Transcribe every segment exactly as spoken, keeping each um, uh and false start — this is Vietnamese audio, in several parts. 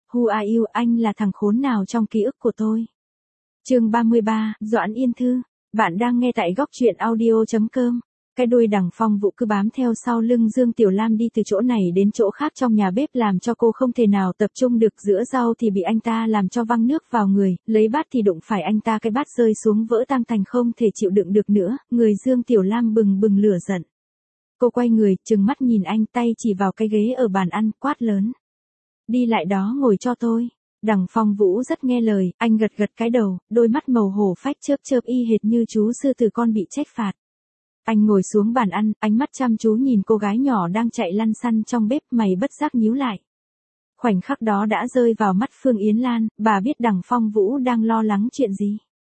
Who are you, anh là thằng khốn nào trong ký ức của tôi. Chương ba mươi ba, Doãn Yên Thư. Bạn đang nghe tại góc truyện audio chấm com. Cái đuôi Đằng Phong Vũ cứ bám theo sau lưng Dương Tiểu Lam đi từ chỗ này đến chỗ khác trong nhà bếp làm cho cô không thể nào tập trung được, giữa rau thì bị anh ta làm cho văng nước vào người, lấy bát thì đụng phải anh ta, cái bát rơi xuống vỡ tan thành không thể chịu đựng được nữa, người Dương Tiểu Lam bừng bừng lửa giận. Cô quay người, trừng mắt nhìn anh, tay chỉ vào cái ghế ở bàn ăn, quát lớn. Đi lại đó ngồi cho tôi. Đằng Phong Vũ rất nghe lời, anh gật gật cái đầu, đôi mắt màu hổ phách chớp chớp y hệt như chú sư tử con bị trách phạt. Anh ngồi xuống bàn ăn, ánh mắt chăm chú nhìn cô gái nhỏ đang chạy lăn xăn trong bếp, mày bất giác nhíu lại. Khoảnh khắc đó đã rơi vào mắt Phương Yến Lan, bà biết Đằng Phong Vũ đang lo lắng chuyện gì.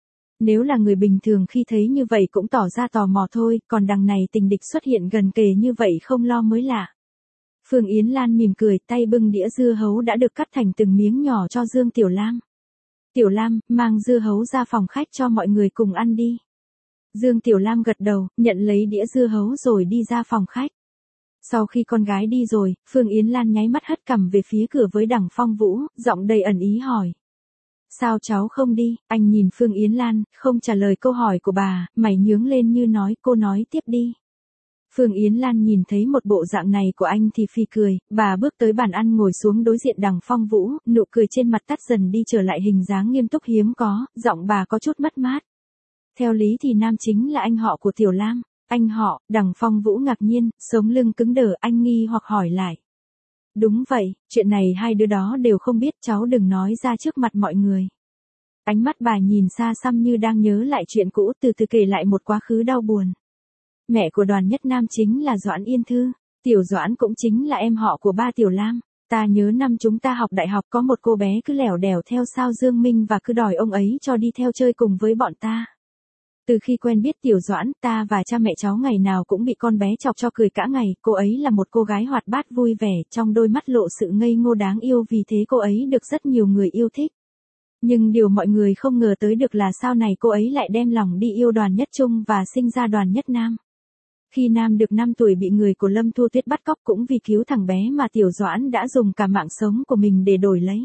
Nếu là người bình thường khi thấy như vậy cũng tỏ ra tò mò thôi, còn đằng này tình địch xuất hiện gần kề như vậy không lo mới lạ. Phương Yến Lan mỉm cười, tay bưng đĩa dưa hấu đã được cắt thành từng miếng nhỏ cho Dương Tiểu Lam. Tiểu Lam, mang dưa hấu ra phòng khách cho mọi người cùng ăn đi. Dương Tiểu Lam gật đầu, nhận lấy đĩa dưa hấu rồi đi ra phòng khách. Sau khi con gái đi rồi, Phương Yến Lan nháy mắt hất cằm về phía cửa với Đằng Phong Vũ, giọng đầy ẩn ý hỏi. Sao cháu không đi? Anh nhìn Phương Yến Lan, không trả lời câu hỏi của bà, mày nhướng lên như nói, cô nói tiếp đi. Phương Yến Lan nhìn thấy một bộ dạng này của anh thì phì cười, bà bước tới bàn ăn ngồi xuống đối diện Đằng Phong Vũ, nụ cười trên mặt tắt dần đi trở lại hình dáng nghiêm túc hiếm có, giọng bà có chút mất mát. Theo lý thì Nam chính là anh họ của Tiểu Lam. Anh họ, Đằng Phong Vũ ngạc nhiên, sống lưng cứng đờ, anh nghi hoặc hỏi lại. Đúng vậy, chuyện này hai đứa đó đều không biết, cháu đừng nói ra trước mặt mọi người. Ánh mắt bà nhìn xa xăm như đang nhớ lại chuyện cũ, từ từ kể lại một quá khứ đau buồn. Mẹ của Đoàn Nhất Nam chính là Doãn Yên Thư, Tiểu Doãn cũng chính là em họ của ba Tiểu Lam. Ta nhớ năm chúng ta học đại học có một cô bé cứ lẻo đẻo theo sau Dương Minh và cứ đòi ông ấy cho đi theo chơi cùng với bọn ta. Từ khi quen biết Tiểu Doãn, ta và cha mẹ cháu ngày nào cũng bị con bé chọc cho cười cả ngày, cô ấy là một cô gái hoạt bát vui vẻ, trong đôi mắt lộ sự ngây ngô đáng yêu, vì thế cô ấy được rất nhiều người yêu thích. Nhưng điều mọi người không ngờ tới được là sau này cô ấy lại đem lòng đi yêu Đoàn Nhất Trung và sinh ra Đoàn Nhất Nam. Khi Nam được năm tuổi bị người của Lâm Thu Tuyết bắt cóc, cũng vì cứu thằng bé mà Tiểu Doãn đã dùng cả mạng sống của mình để đổi lấy.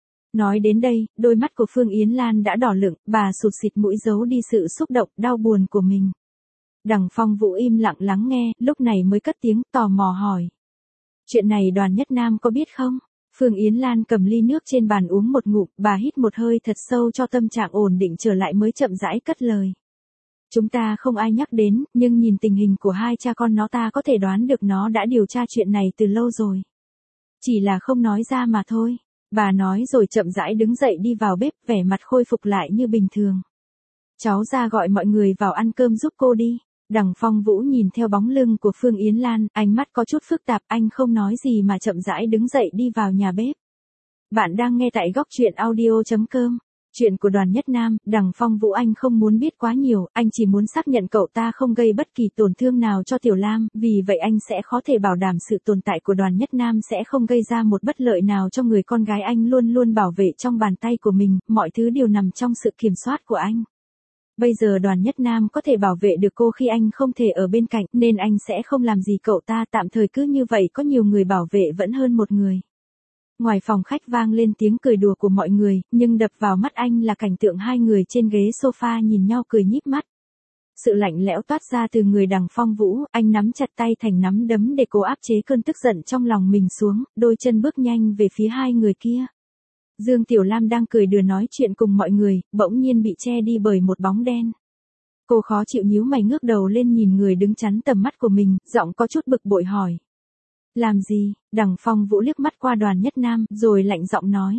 Nói đến đây, đôi mắt của Phương Yến Lan đã đỏ lựng, bà sụt sịt mũi giấu đi sự xúc động, đau buồn của mình. Đằng Phong Vũ im lặng lắng nghe, lúc này mới cất tiếng tò mò hỏi. Chuyện này Đoàn Nhất Nam có biết không? Phương Yến Lan cầm ly nước trên bàn uống một ngụm, bà hít một hơi thật sâu cho tâm trạng ổn định trở lại mới chậm rãi cất lời. Chúng ta không ai nhắc đến, nhưng nhìn tình hình của hai cha con nó ta có thể đoán được nó đã điều tra chuyện này từ lâu rồi. Chỉ là không nói ra mà thôi. Bà nói rồi chậm rãi đứng dậy đi vào bếp, vẻ mặt khôi phục lại như bình thường. Cháu ra gọi mọi người vào ăn cơm giúp cô đi. Đằng Phong Vũ nhìn theo bóng lưng của Phương Yến Lan, ánh mắt có chút phức tạp, anh không nói gì mà chậm rãi đứng dậy đi vào nhà bếp. Bạn đang nghe tại góc truyện audio chấm com. Chuyện của Đoàn Nhất Nam, Đằng Phong Vũ anh không muốn biết quá nhiều, anh chỉ muốn xác nhận cậu ta không gây bất kỳ tổn thương nào cho Tiểu Lam, vì vậy anh sẽ khó thể bảo đảm sự tồn tại của Đoàn Nhất Nam sẽ không gây ra một bất lợi nào cho người con gái anh luôn luôn bảo vệ trong bàn tay của mình, mọi thứ đều nằm trong sự kiểm soát của anh. Bây giờ Đoàn Nhất Nam có thể bảo vệ được cô khi anh không thể ở bên cạnh, nên anh sẽ không làm gì cậu ta, tạm thời cứ như vậy, có nhiều người bảo vệ vẫn hơn một người. Ngoài phòng khách vang lên tiếng cười đùa của mọi người, nhưng đập vào mắt anh là cảnh tượng hai người trên ghế sofa nhìn nhau cười nhíp mắt. Sự lạnh lẽo toát ra từ người Đằng Phong Vũ, anh nắm chặt tay thành nắm đấm để cố áp chế cơn tức giận trong lòng mình xuống, đôi chân bước nhanh về phía hai người kia. Dương Tiểu Lam đang cười đùa nói chuyện cùng mọi người, bỗng nhiên bị che đi bởi một bóng đen. Cô khó chịu nhíu mày ngước đầu lên nhìn người đứng chắn tầm mắt của mình, giọng có chút bực bội hỏi. Làm gì? Đằng Phong Vũ liếc mắt qua Đoàn Nhất Nam, rồi lạnh giọng nói.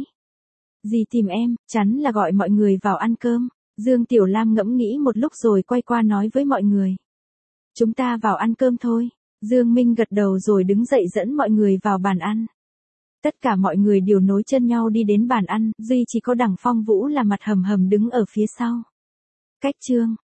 Dì tìm em, chắn là gọi mọi người vào ăn cơm. Dương Tiểu Lam ngẫm nghĩ một lúc rồi quay qua nói với mọi người. Chúng ta vào ăn cơm thôi. Dương Minh gật đầu rồi đứng dậy dẫn mọi người vào bàn ăn. Tất cả mọi người đều nối chân nhau đi đến bàn ăn, duy chỉ có Đằng Phong Vũ là mặt hầm hầm đứng ở phía sau. Cách chương.